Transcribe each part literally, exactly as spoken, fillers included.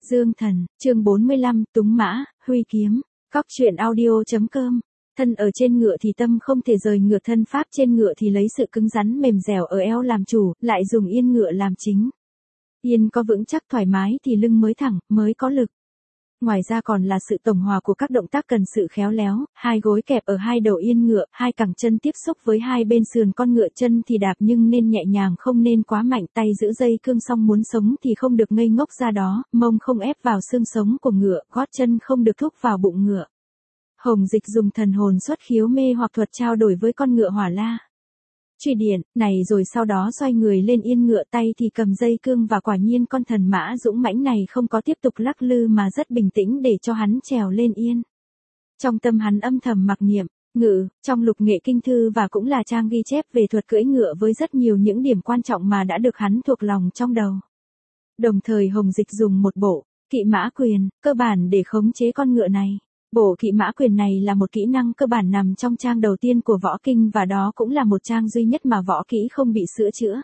Dương Thần, chương bốn mươi lăm, Túng Mã, Huy Kiếm, Cóc truyện audio.com. Thân ở trên ngựa thì tâm không thể rời ngựa, thân pháp trên ngựa thì lấy sự cứng rắn mềm dẻo ở eo làm chủ, lại dùng yên ngựa làm chính. Yên có vững chắc thoải mái thì lưng mới thẳng, mới có lực. Ngoài ra còn là sự tổng hòa của các động tác cần sự khéo léo, hai gối kẹp ở hai đầu yên ngựa, hai cẳng chân tiếp xúc với hai bên sườn con ngựa, chân thì đạp nhưng nên nhẹ nhàng không nên quá mạnh, tay giữ dây cương xong muốn sống thì không được ngây ngốc ra đó, mông không ép vào xương sống của ngựa, gót chân không được thúc vào bụng ngựa. Hồng Dịch dùng thần hồn xuất khiếu mê hoặc thuật trao đổi với con ngựa Hỏa La. Truy điện, này rồi sau đó xoay người lên yên ngựa, tay thì cầm dây cương, và quả nhiên con thần mã dũng mãnh này không có tiếp tục lắc lư mà rất bình tĩnh để cho hắn trèo lên yên. Trong tâm hắn âm thầm mặc niệm, ngự, trong lục nghệ kinh thư và cũng là trang ghi chép về thuật cưỡi ngựa với rất nhiều những điểm quan trọng mà đã được hắn thuộc lòng trong đầu. Đồng thời Hồng Dịch dùng một bộ kỵ mã quyền, cơ bản để khống chế con ngựa này. Bộ kỵ mã quyền này là một kỹ năng cơ bản nằm trong trang đầu tiên của võ kinh, và đó cũng là một trang duy nhất mà võ kỹ không bị sửa chữa.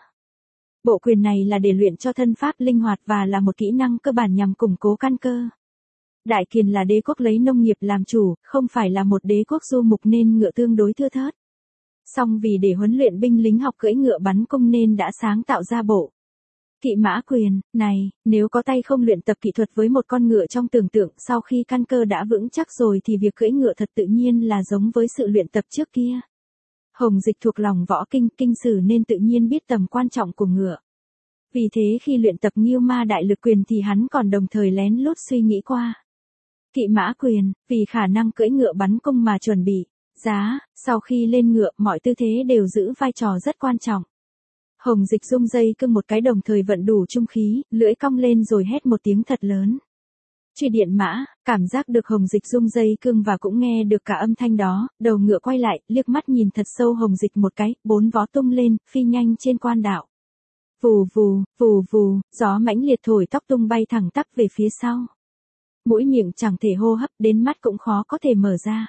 Bộ quyền này là để luyện cho thân pháp linh hoạt và là một kỹ năng cơ bản nhằm củng cố căn cơ. Đại Kiền là đế quốc lấy nông nghiệp làm chủ, không phải là một đế quốc du mục nên ngựa tương đối thưa thớt. Song vì để huấn luyện binh lính học cưỡi ngựa bắn cung nên đã sáng tạo ra bộ kỵ mã quyền này. Nếu có tay không luyện tập kỹ thuật với một con ngựa trong tưởng tượng, sau khi căn cơ đã vững chắc rồi thì việc cưỡi ngựa thật tự nhiên là giống với sự luyện tập trước kia. Hồng Dịch thuộc lòng võ kinh, kinh sử nên tự nhiên biết tầm quan trọng của ngựa. Vì thế khi luyện tập Nghêu Ma Đại Lực Quyền thì hắn còn đồng thời lén lút suy nghĩ qua kỵ mã quyền, vì khả năng cưỡi ngựa bắn cung mà chuẩn bị giá, sau khi lên ngựa mọi tư thế đều giữ vai trò rất quan trọng. Hồng Dịch rung dây cương một cái, đồng thời vận đủ trung khí, lưỡi cong lên rồi hét một tiếng thật lớn. Truy điện mã, cảm giác được Hồng Dịch rung dây cương và cũng nghe được cả âm thanh đó, đầu ngựa quay lại, liếc mắt nhìn thật sâu Hồng Dịch một cái, bốn vó tung lên, phi nhanh trên quan đạo. Vù vù, vù vù, gió mãnh liệt thổi tóc tung bay thẳng tắp về phía sau. Mũi miệng chẳng thể hô hấp, đến mắt cũng khó có thể mở ra.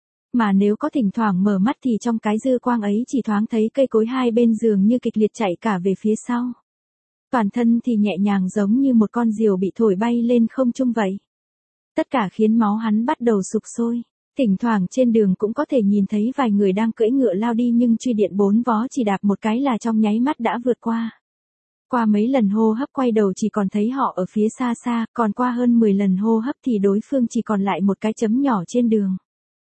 Mà nếu có thỉnh thoảng mở mắt thì trong cái dư quang ấy chỉ thoáng thấy cây cối hai bên giường như kịch liệt chạy cả về phía sau. Toàn thân thì nhẹ nhàng giống như một con diều bị thổi bay lên không trung vậy. Tất cả khiến máu hắn bắt đầu sục sôi. Thỉnh thoảng trên đường cũng có thể nhìn thấy vài người đang cưỡi ngựa lao đi, nhưng truy điện bốn vó chỉ đạp một cái là trong nháy mắt đã vượt qua. Qua mấy lần hô hấp quay đầu chỉ còn thấy họ ở phía xa xa, còn qua hơn mười lần hô hấp thì đối phương chỉ còn lại một cái chấm nhỏ trên đường.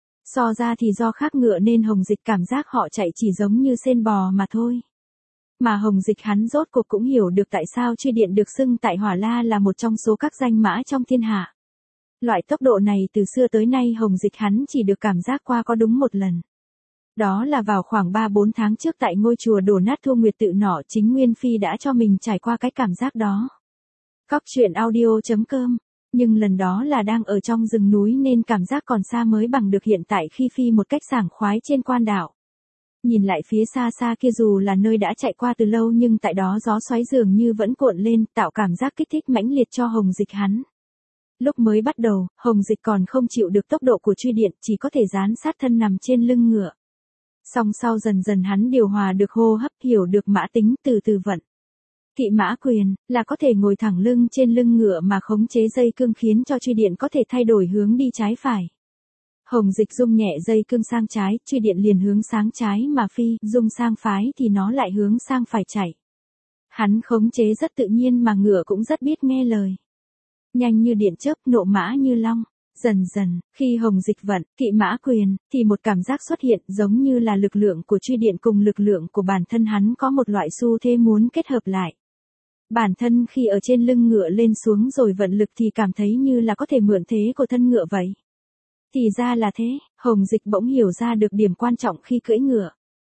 So ra thì do khác ngựa nên Hồng Dịch cảm giác họ chạy chỉ giống như sên bò mà thôi. Mà Hồng Dịch hắn rốt cuộc cũng hiểu được tại sao truy điện được xưng tại Hỏa La là một trong số các danh mã trong thiên hạ. Loại tốc độ này từ xưa tới nay Hồng Dịch hắn chỉ được cảm giác qua có đúng một lần. Đó là vào khoảng ba bốn tháng trước tại ngôi chùa đổ nát Thu Nguyệt Tự Nọ, chính Nguyên Phi đã cho mình trải qua cái cảm giác đó. Cóc truyện audio.com. Nhưng lần đó là đang ở trong rừng núi nên cảm giác còn xa mới bằng được hiện tại khi phi một cách sảng khoái trên quan đảo. Nhìn lại phía xa xa kia dù là nơi đã chạy qua từ lâu nhưng tại đó gió xoáy dường như vẫn cuộn lên, tạo cảm giác kích thích mãnh liệt cho Hồng Dịch hắn. Lúc mới bắt đầu, Hồng Dịch còn không chịu được tốc độ của truy điện, chỉ có thể dán sát thân nằm trên lưng ngựa. Song sau dần dần hắn điều hòa được hô hấp, hiểu được mã tính, từ từ vận kỵ mã quyền, là có thể ngồi thẳng lưng trên lưng ngựa mà khống chế dây cương khiến cho truy điện có thể thay đổi hướng đi trái phải. Hồng Dịch rung nhẹ dây cương sang trái, truy điện liền hướng sang trái mà phi, rung sang phái thì nó lại hướng sang phải chạy. Hắn khống chế rất tự nhiên mà ngựa cũng rất biết nghe lời. Nhanh như điện chớp, nộ mã như long. Dần dần, khi Hồng Dịch vận kỵ mã quyền, thì một cảm giác xuất hiện giống như là lực lượng của truy điện cùng lực lượng của bản thân hắn có một loại xu thế muốn kết hợp lại. Bản thân khi ở trên lưng ngựa lên xuống rồi vận lực thì cảm thấy như là có thể mượn thế của thân ngựa vậy. Thì ra là thế, Hồng Dịch bỗng hiểu ra được điểm quan trọng khi cưỡi ngựa.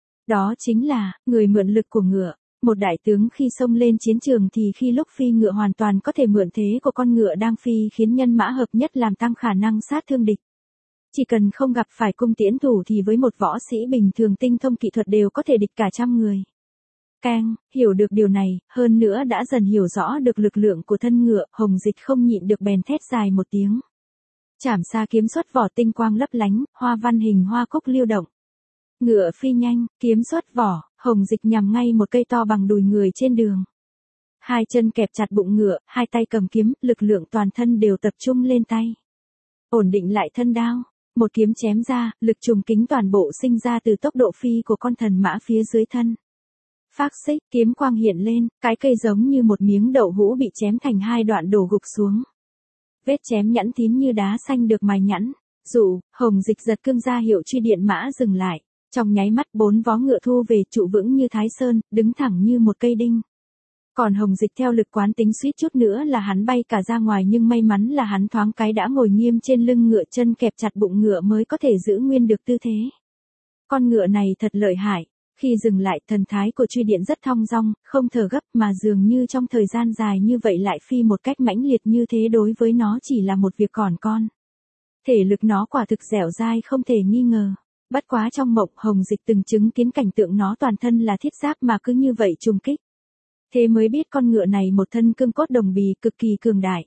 Đó chính là, người mượn lực của ngựa. Một đại tướng khi xông lên chiến trường thì khi lúc phi ngựa hoàn toàn có thể mượn thế của con ngựa đang phi khiến nhân mã hợp nhất làm tăng khả năng sát thương địch. Chỉ cần không gặp phải cung tiễn thủ thì với một võ sĩ bình thường tinh thông kỹ thuật đều có thể địch cả trăm người. Càng hiểu được điều này, hơn nữa đã dần hiểu rõ được lực lượng của thân ngựa, Hồng Dịch không nhịn được bèn thét dài một tiếng. Trảm xa kiếm xuất vỏ tinh quang lấp lánh, hoa văn hình hoa cúc lưu động. Ngựa phi nhanh, kiếm xuất vỏ, Hồng Dịch nhằm ngay một cây to bằng đùi người trên đường. Hai chân kẹp chặt bụng ngựa, hai tay cầm kiếm, lực lượng toàn thân đều tập trung lên tay. Ổn định lại thân đao, một kiếm chém ra, lực trùng kính toàn bộ sinh ra từ tốc độ phi của con thần mã phía dưới thân. Phác xích, kiếm quang hiện lên, cái cây giống như một miếng đậu hũ bị chém thành hai đoạn đổ gục xuống. Vết chém nhẵn tín như đá xanh được mài nhẵn. Dụ, Hồng Dịch giật cương ra hiệu truy điện mã dừng lại. Trong nháy mắt bốn vó ngựa thu về trụ vững như Thái Sơn, đứng thẳng như một cây đinh. Còn Hồng Dịch theo lực quán tính suýt chút nữa là hắn bay cả ra ngoài, nhưng may mắn là hắn thoáng cái đã ngồi nghiêm trên lưng ngựa, chân kẹp chặt bụng ngựa mới có thể giữ nguyên được tư thế. Con ngựa này thật lợi hại. Khi dừng lại, thần thái của truy điện rất thong dong, không thở gấp, mà dường như trong thời gian dài như vậy lại phi một cách mãnh liệt như thế, đối với nó chỉ là một việc còn con. Thể lực nó quả thực dẻo dai không thể nghi ngờ. Bất quá trong mộng, Hồng Dịch từng chứng kiến cảnh tượng nó toàn thân là thiết giáp mà cứ như vậy trùng kích. Thế mới biết con ngựa này một thân cương cốt đồng bì, cực kỳ cường đại.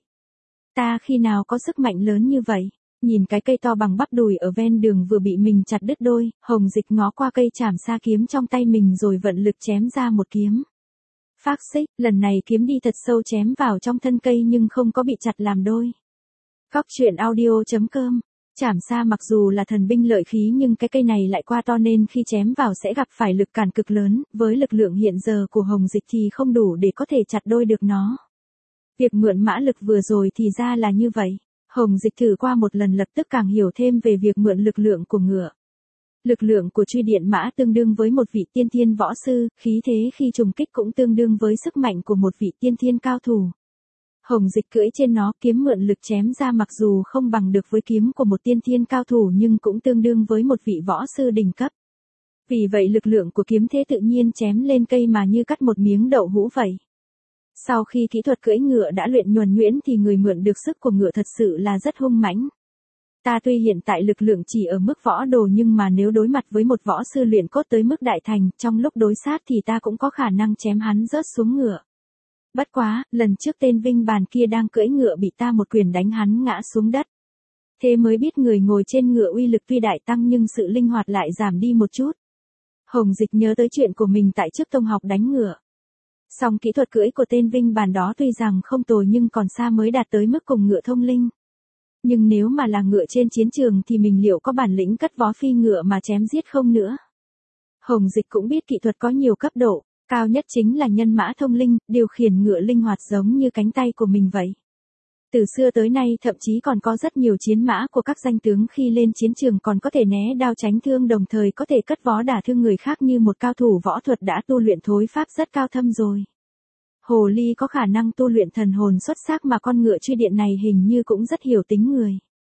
Ta khi nào có sức mạnh lớn như vậy? Nhìn cái cây to bằng bắp đùi ở ven đường vừa bị mình chặt đứt đôi, Hồng Dịch ngó qua cây chảm xa kiếm trong tay mình rồi vận lực chém ra một kiếm. Phác xích, lần này kiếm đi thật sâu chém vào trong thân cây nhưng không có bị chặt làm đôi. Cóc truyện audio chấm com. Chảm xa mặc dù là thần binh lợi khí nhưng cái cây này lại qua to nên khi chém vào sẽ gặp phải lực cản cực lớn, với lực lượng hiện giờ của Hồng Dịch thì không đủ để có thể chặt đôi được nó. Việc mượn mã lực vừa rồi thì ra là như vậy. Hồng Dịch thử qua một lần lập tức càng hiểu thêm về việc mượn lực lượng của ngựa. Lực lượng của truy điện mã tương đương với một vị tiên thiên võ sư, khí thế khi trùng kích cũng tương đương với sức mạnh của một vị tiên thiên cao thủ. Hồng Dịch cưỡi trên nó, kiếm mượn lực chém ra mặc dù không bằng được với kiếm của một tiên thiên cao thủ nhưng cũng tương đương với một vị võ sư đỉnh cấp. Vì vậy lực lượng của kiếm thế tự nhiên chém lên cây mà như cắt một miếng đậu hũ vậy. Sau khi kỹ thuật cưỡi ngựa đã luyện nhuần nhuyễn thì người mượn được sức của ngựa thật sự là rất hung mãnh. Ta tuy hiện tại lực lượng chỉ ở mức võ đồ nhưng mà nếu đối mặt với một võ sư luyện cốt tới mức đại thành, trong lúc đối sát thì ta cũng có khả năng chém hắn rớt xuống ngựa. Bất quá, lần trước tên Vinh Bàn kia đang cưỡi ngựa bị ta một quyền đánh hắn ngã xuống đất. Thế mới biết người ngồi trên ngựa uy lực tuy đại tăng nhưng sự linh hoạt lại giảm đi một chút. Hồng Dịch nhớ tới chuyện của mình tại trước tông học đánh ngựa. Song kỹ thuật cưỡi của tên Vinh Bàn đó tuy rằng không tồi nhưng còn xa mới đạt tới mức cùng ngựa thông linh. Nhưng nếu mà là ngựa trên chiến trường thì mình liệu có bản lĩnh cất vó phi ngựa mà chém giết không nữa? Hồng Dịch cũng biết kỹ thuật có nhiều cấp độ, cao nhất chính là nhân mã thông linh, điều khiển ngựa linh hoạt giống như cánh tay của mình vậy. Từ xưa tới nay thậm chí còn có rất nhiều chiến mã của các danh tướng khi lên chiến trường còn có thể né đao tránh thương, đồng thời có thể cất vó đả thương người khác như một cao thủ võ thuật đã tu luyện thối pháp rất cao thâm rồi. Hồ ly có khả năng tu luyện thần hồn xuất sắc mà con ngựa truy điện này hình như cũng rất hiểu tính người.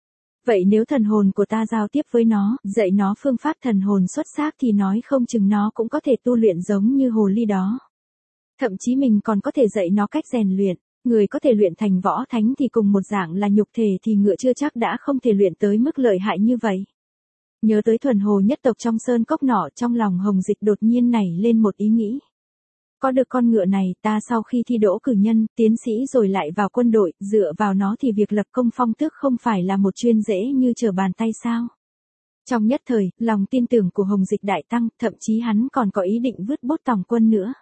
Vậy nếu thần hồn của ta giao tiếp với nó, dạy nó phương pháp thần hồn xuất sắc thì nói không chừng nó cũng có thể tu luyện giống như hồ ly đó. Thậm chí mình còn có thể dạy nó cách rèn luyện. Người có thể luyện thành võ thánh thì cùng một dạng là nhục thể thì ngựa chưa chắc đã không thể luyện tới mức lợi hại như vậy. Nhớ tới thuần hồ nhất tộc trong sơn cốc nọ, trong lòng Hồng Dịch đột nhiên nảy lên một ý nghĩ. Có được con ngựa này, ta sau khi thi đỗ cử nhân, tiến sĩ rồi lại vào quân đội, dựa vào nó thì việc lập công phong tước không phải là một chuyên dễ như trở bàn tay sao? Trong nhất thời, lòng tin tưởng của Hồng Dịch đại tăng, thậm chí hắn còn có ý định vứt bốt tòng quân nữa.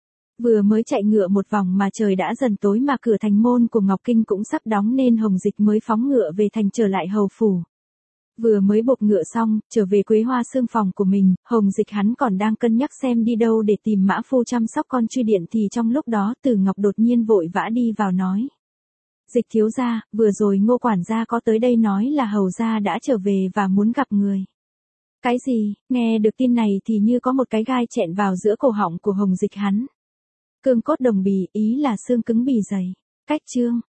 Vừa mới chạy ngựa một vòng mà trời đã dần tối mà cửa thành môn của Ngọc Kinh cũng sắp đóng nên Hồng Dịch mới phóng ngựa về thành trở lại hầu phủ. Vừa mới buộc ngựa xong, trở về Quế Hoa Sương phòng của mình, Hồng Dịch hắn còn đang cân nhắc xem đi đâu để tìm mã phu chăm sóc con truy điện thì trong lúc đó Từ Ngọc đột nhiên vội vã đi vào nói. Dịch thiếu gia, vừa rồi Ngô quản gia có tới đây nói là hầu gia đã trở về và muốn gặp người. Cái gì? Nghe được tin này thì như có một cái gai chẹn vào giữa cổ họng của Hồng Dịch hắn. Cương cốt đồng bì, ý là xương cứng bì dày. Cách chương.